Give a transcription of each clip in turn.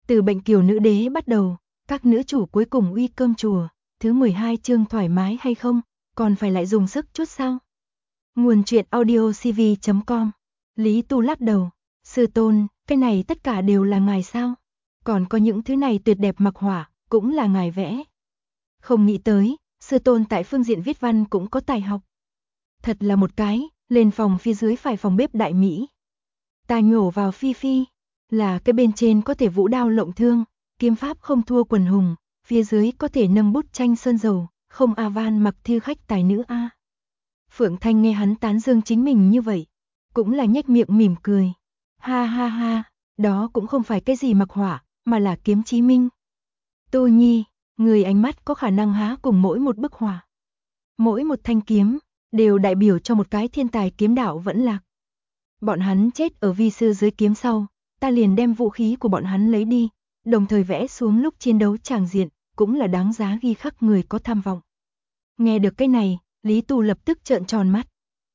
Từ bệnh kiều nữ đế bắt đầu, các nữ chủ cuối cùng uy cơm chùa, thứ 12 chương thoải mái hay không, còn phải lại dùng sức chút sao? Nguồn truyện audio cv.com. Lý Tu lắc đầu, sư tôn, cái này tất cả đều là ngài sao? Còn có những thứ này tuyệt đẹp mặc họa, cũng là ngài vẽ. Không nghĩ tới, sư tôn tại phương diện viết văn cũng có tài học. Thật là một cái, lên phòng phía dưới phải phòng bếp đại mỹ. Ta nhổ vào phi phi, là cái bên trên có thể vũ đao lộng thương, kiếm pháp không thua quần hùng, phía dưới có thể nâng bút tranh sơn dầu, không a van mặc thư khách tài nữ a. Phượng Thanh nghe hắn tán dương chính mình như vậy, cũng là nhếch miệng mỉm cười. Ha ha ha, đó cũng không phải cái gì mặc họa, mà là kiếm chí minh. Tô Nhi, người ánh mắt có khả năng há cùng mỗi một bức họa. Mỗi một thanh kiếm, đều đại biểu cho một cái thiên tài kiếm đạo vẫn lạc. Bọn hắn chết ở vi sư dưới kiếm sau, ta liền đem vũ khí của bọn hắn lấy đi, đồng thời vẽ xuống lúc chiến đấu tràng diện, cũng là đáng giá ghi khắc người có tham vọng. Nghe được cái này, Lý Tu lập tức trợn tròn mắt.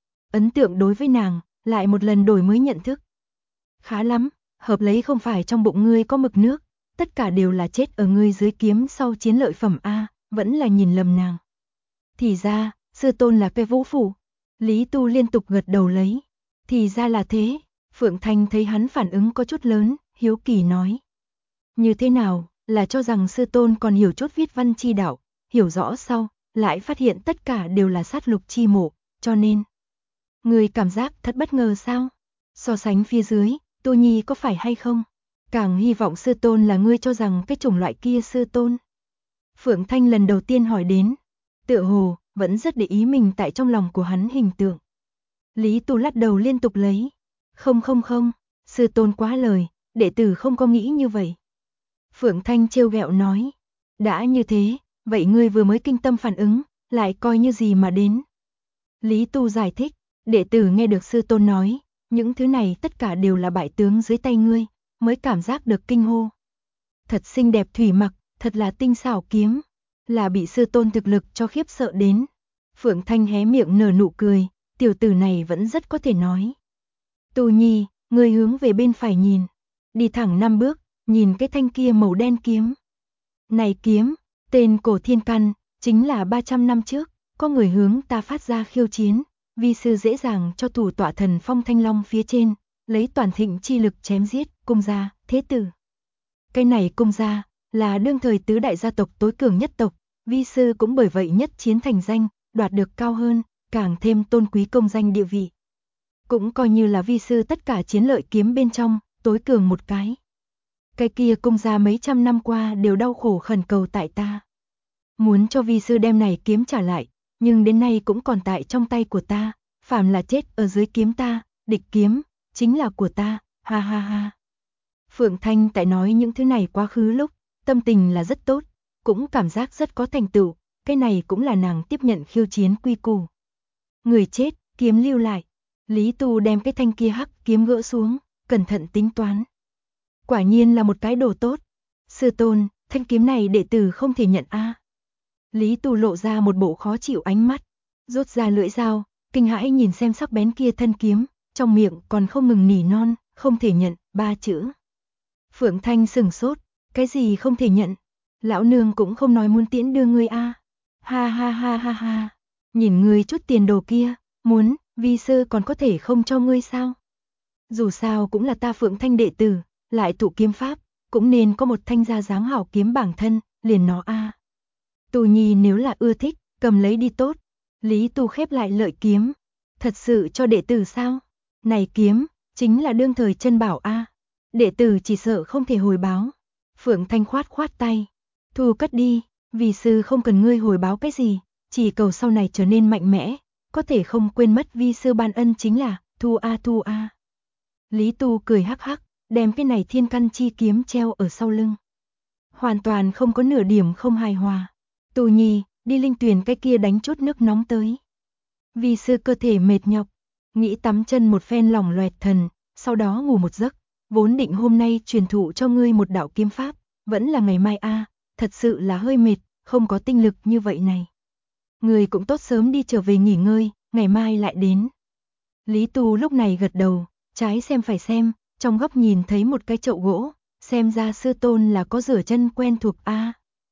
Ấn tượng đối với nàng, lại một lần đổi mới nhận thức. Khá lắm, hợp lấy không phải trong bụng ngươi có mực nước, tất cả đều là chết ở ngươi dưới kiếm sau chiến lợi phẩm a, vẫn là nhìn lầm nàng. Thì ra, sư tôn là cái vũ phủ. Lý Tu liên tục gật đầu lấy. Thì ra là thế, Phượng Thanh thấy hắn phản ứng có chút lớn, hiếu kỳ nói. Như thế nào, là cho rằng sư tôn còn hiểu chút viết văn chi đạo, hiểu rõ sau, lại phát hiện tất cả đều là sát lục chi mộ, cho nên. Người cảm giác thật bất ngờ sao? So sánh phía dưới, Tô Nhi có phải hay không? Càng hy vọng sư tôn là ngươi cho rằng cái chủng loại kia sư tôn. Phượng Thanh lần đầu tiên hỏi đến, tựa hồ, vẫn rất để ý mình tại trong lòng của hắn hình tượng. Lý Tu lắc đầu liên tục lấy. Không, sư tôn quá lời, đệ tử không có nghĩ như vậy. Phượng Thanh trêu ghẹo nói. Đã như thế, vậy ngươi vừa mới kinh tâm phản ứng, lại coi như gì mà đến. Lý Tu giải thích, đệ tử nghe được sư tôn nói, những thứ này tất cả đều là bại tướng dưới tay ngươi, mới cảm giác được kinh hô. Thật xinh đẹp thủy mặc, thật là tinh xảo kiếm, là bị sư tôn thực lực cho khiếp sợ đến. Phượng Thanh hé miệng nở nụ cười, tiểu tử này vẫn rất có thể nói. Tô Nhi, ngươi hướng về bên phải nhìn, đi thẳng 5 bước, nhìn cái thanh kia màu đen kiếm. Này kiếm, tên cổ thiên căn, chính là 300 năm trước, có người hướng ta phát ra khiêu chiến, vi sư dễ dàng cho thủ tọa thần phong thanh long phía trên, lấy toàn thịnh chi lực chém giết, cung gia, thế tử. Cái này cung gia, là đương thời tứ đại gia tộc tối cường nhất tộc, vi sư cũng bởi vậy nhất chiến thành danh, đoạt được cao hơn, càng thêm tôn quý công danh địa vị. Cũng coi như là vi sư tất cả chiến lợi kiếm bên trong, tối cường một cái. Cái kia cung gia mấy trăm năm qua đều đau khổ khẩn cầu tại ta. Muốn cho vi sư đem này kiếm trả lại, nhưng đến nay cũng còn tại trong tay của ta, phàm là chết ở dưới kiếm ta, địch kiếm, chính là của ta, ha ha ha. Phượng Thanh tại nói những thứ này quá khứ lúc, tâm tình là rất tốt, cũng cảm giác rất có thành tựu, cái này cũng là nàng tiếp nhận khiêu chiến quy củ. Người chết, kiếm lưu lại. Lý Tu đem cái thanh kia hắc kiếm gỡ xuống, cẩn thận tính toán. Quả nhiên là một cái đồ tốt. Sư tôn, thanh kiếm này đệ tử không thể nhận a. Lý Tu lộ ra một bộ khó chịu ánh mắt, rút ra lưỡi dao, kinh hãi nhìn xem sắc bén kia thân kiếm, trong miệng còn không ngừng nỉ non, không thể nhận, 3 chữ. Phượng Thanh sừng sốt, cái gì không thể nhận? Lão nương cũng không nói muốn tiễn đưa ngươi a. Ha ha ha ha ha. Nhìn ngươi chút tiền đồ kia, muốn, vi sư còn có thể không cho ngươi sao? Dù sao cũng là ta Phượng Thanh đệ tử, lại tụ kiếm pháp, cũng nên có một thanh gia dáng hảo kiếm bản thân, liền nó a. Tu Nhi nếu là ưa thích, cầm lấy đi tốt. Lý Tu khép lại lợi kiếm. Thật sự cho đệ tử sao? Này kiếm, chính là đương thời chân bảo a. Đệ tử chỉ sợ không thể hồi báo. Phượng Thanh khoát khoát tay. Thu cất đi, vì sư không cần ngươi hồi báo cái gì, chỉ cầu sau này trở nên mạnh mẽ, có thể không quên mất vi sư ban ân chính là, thu a. Lý Tu cười hắc hắc, đem cái này thiên căn chi kiếm treo ở sau lưng. Hoàn toàn không có nửa điểm không hài hòa. Tu Nhi, đi linh tuyền cái kia đánh chút nước nóng tới. Vi sư cơ thể mệt nhọc, nghĩ tắm chân một phen lòng loẹt thần, sau đó ngủ một giấc, vốn định hôm nay truyền thụ cho ngươi một đạo kiếm pháp, vẫn là ngày mai a, thật sự là hơi mệt, không có tinh lực như vậy này. Người cũng tốt sớm đi trở về nghỉ ngơi, ngày mai lại đến. Lý Tu lúc này gật đầu, trái xem phải xem, trong góc nhìn thấy một cái chậu gỗ, xem ra sư tôn là có rửa chân quen thuộc a.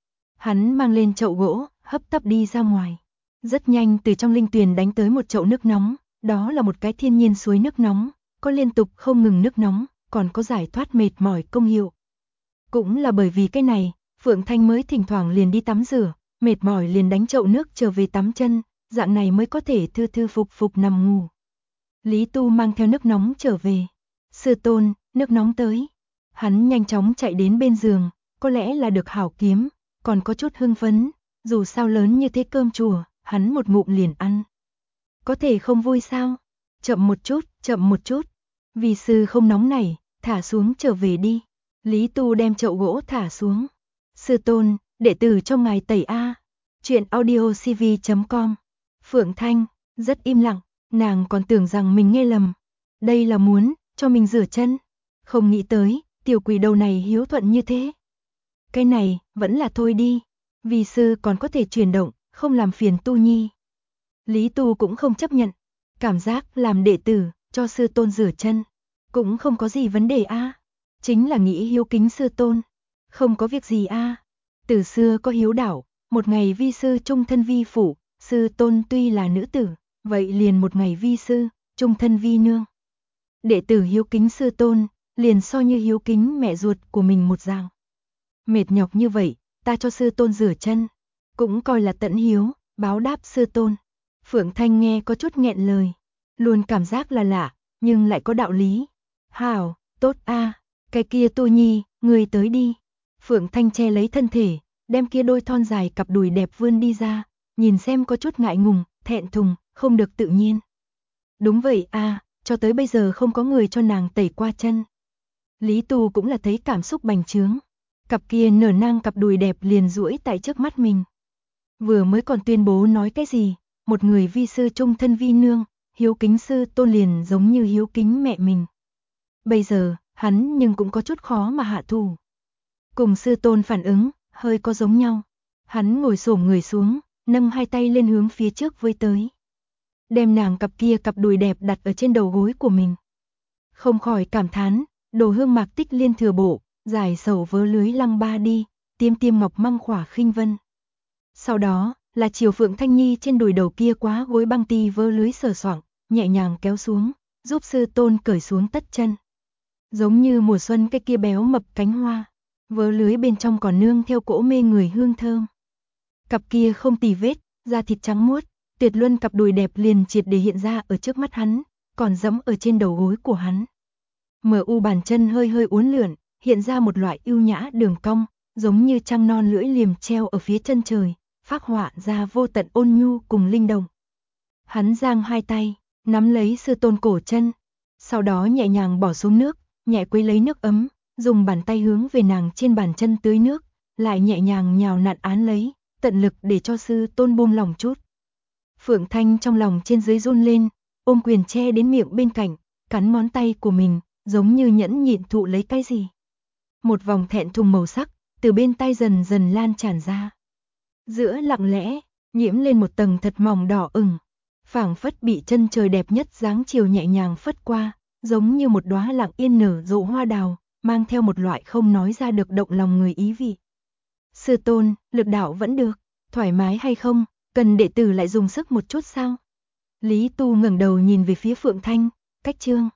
Hắn mang lên chậu gỗ, hấp tấp đi ra ngoài. Rất nhanh từ trong linh tuyền đánh tới một chậu nước nóng, đó là một cái thiên nhiên suối nước nóng, có liên tục không ngừng nước nóng, còn có giải thoát mệt mỏi công hiệu. Cũng là bởi vì cái này, Phượng Thanh mới thỉnh thoảng liền đi tắm rửa, mệt mỏi liền đánh chậu nước trở về tắm chân, dạng này mới có thể thư thư phục phục nằm ngủ. Lý Tu mang theo nước nóng trở về. Sư tôn, nước nóng tới. Hắn nhanh chóng chạy đến bên giường, có lẽ là được hảo kiếm, còn có chút hưng phấn, dù sao lớn như thế cơm chùa, hắn một ngụm liền ăn. Có thể không vui sao? Chậm một chút, chậm một chút. Vì sư không nóng này, thả xuống trở về đi. Lý Tu đem chậu gỗ thả xuống. Sư tôn, đệ tử cho ngài tẩy a. Chuyện audiocv.com. Phượng Thanh rất im lặng, nàng còn tưởng rằng mình nghe lầm. Đây là muốn cho mình rửa chân, không nghĩ tới tiểu quỷ đầu này hiếu thuận như thế. Cái này vẫn là thôi đi, vì sư còn có thể chuyển động, không làm phiền Tu Nhi. Lý Tu cũng không chấp nhận, cảm giác làm đệ tử cho sư tôn rửa chân cũng không có gì vấn đề a. Chính là nghĩ hiếu kính sư tôn, không có việc gì a. Từ xưa có hiếu đạo, một ngày vi sư trung thân vi phụ, sư tôn tuy là nữ tử, vậy liền một ngày vi sư, trung thân vi nương. Đệ tử hiếu kính sư tôn, liền so như hiếu kính mẹ ruột của mình một dạng. Mệt nhọc như vậy, ta cho sư tôn rửa chân, cũng coi là tận hiếu, báo đáp sư tôn. Phượng Thanh nghe có chút nghẹn lời, luôn cảm giác là lạ, nhưng lại có đạo lý. Hảo, tốt a, cái kia Tu Nhi, người tới đi. Phượng Thanh che lấy thân thể, đem kia đôi thon dài cặp đùi đẹp vươn đi ra, nhìn xem có chút ngại ngùng, thẹn thùng, không được tự nhiên. Đúng vậy a, cho tới bây giờ không có người cho nàng tẩy qua chân. Lý Tu cũng là thấy cảm xúc bành trướng, cặp kia nở nang cặp đùi đẹp liền duỗi tại trước mắt mình. Vừa mới còn tuyên bố nói cái gì, một người vi sư trung thân vi nương, hiếu kính sư tôn liền giống như hiếu kính mẹ mình. Bây giờ, hắn nhưng cũng có chút khó mà hạ thủ. Cùng sư tôn phản ứng, hơi có giống nhau. Hắn ngồi xổm người xuống, nâng hai tay lên hướng phía trước với tới. Đem nàng cặp kia cặp đùi đẹp đặt ở trên đầu gối của mình. Không khỏi cảm thán, đồ hương mạc tích liên thừa bộ, giải sầu vớ lưới lăng ba đi, tiêm tiêm ngọc măng khỏa khinh vân. Sau đó, là chiều Phượng Thanh Nhi trên đùi đầu kia quá gối băng ti vớ lưới sờ soạng, nhẹ nhàng kéo xuống, giúp sư tôn cởi xuống tất chân. Giống như mùa xuân cái kia béo mập cánh hoa, vớ lưới bên trong còn nương theo cỗ mê người hương thơm. Cặp kia không tì vết, da thịt trắng muốt, tuyệt luân cặp đùi đẹp liền triệt để hiện ra ở trước mắt hắn, còn dẫm ở trên đầu gối của hắn. Mờ u bàn chân hơi hơi uốn lượn, hiện ra một loại ưu nhã đường cong, giống như trăng non lưỡi liềm treo ở phía chân trời, phác họa ra vô tận ôn nhu cùng linh động. Hắn giang hai tay, nắm lấy sư tôn cổ chân, sau đó nhẹ nhàng bỏ xuống nước, nhẹ quấy lấy nước ấm, dùng bàn tay hướng về nàng trên bàn chân tưới nước, lại nhẹ nhàng nhào nặn án lấy, tận lực để cho sư tôn buông lòng chút. Phượng Thanh trong lòng trên dưới run lên, ôm quyền che đến miệng bên cạnh, cắn ngón tay của mình, giống như nhẫn nhịn thụ lấy cái gì. Một vòng thẹn thùng màu sắc, từ bên tay dần dần lan tràn ra. Giữa lặng lẽ, nhiễm lên một tầng thật mỏng đỏ ửng, phảng phất bị chân trời đẹp nhất dáng chiều nhẹ nhàng phất qua, giống như một đóa lặng yên nở rộ hoa đào, mang theo một loại không nói ra được động lòng người ý vị. Sư tôn, lực đạo vẫn được, thoải mái hay không, cần đệ tử lại dùng sức một chút sao? Lý Tu ngẩng đầu nhìn về phía Phượng Thanh, cách chương.